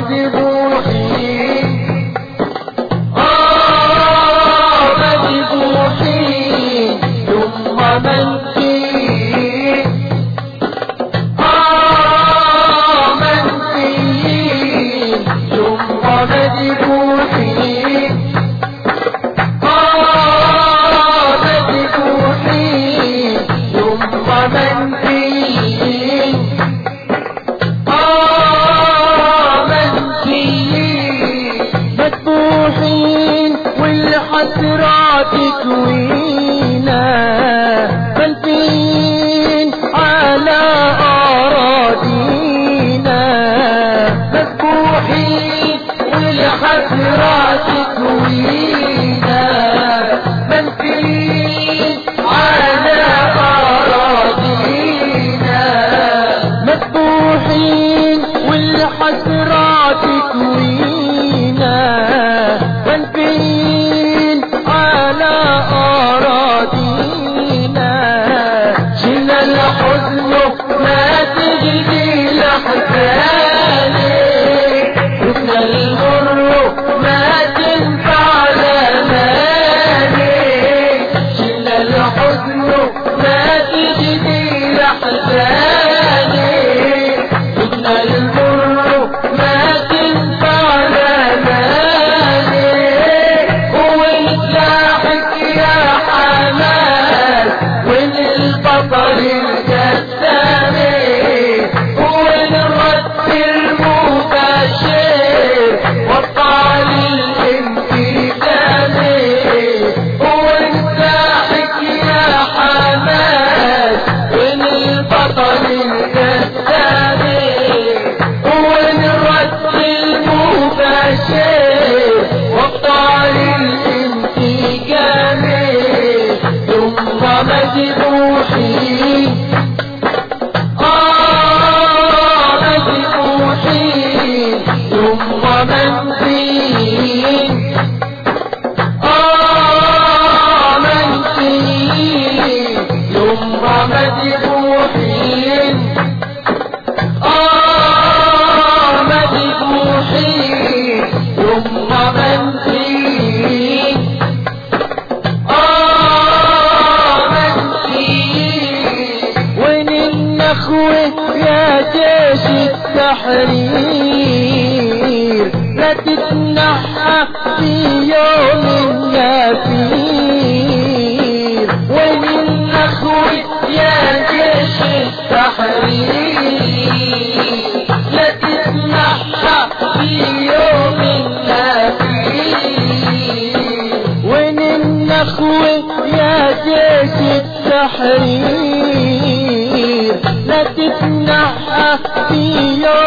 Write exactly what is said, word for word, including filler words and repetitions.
مذبوحين آه مذبوحين ثم منسيين آه منسيين ثم مذبوحين آه مذبوحين ثم منسيين مذبوحين والحسرات تكوينا منفيين على أراضينا مذبوحين والحسرات تكوينا منفيين على أراضينا مذبوحين والحسرات تكوينا منفيين على أراضينا شلنا الحزن ما تجدي لحزاني شفنا المر ما تنفع لماني شلنا الحزن ما تجدي لحزاني شفنا المر ما تنفع لماني وانساحك يا حمال وين البطل الجسامي وين الرد المباشر والطعن الانتقامي وانساحك يا حمال وين البطل الجسامي وين الرد المباشر والطعن الانتقامي ثم مذبوحين آه مذبوحين ثم منسيين آه منسيين ثم مذبوحين آه مذبوحين ثم منسيين آه منسيين وين النخوة يا جيش التحرير لا تتنحى في يوم النفير وين النخوة يا جيش التحرير لا تتنحى في يوم النفير وين النخوة يا جيش التحرير لا تتنحى في يوم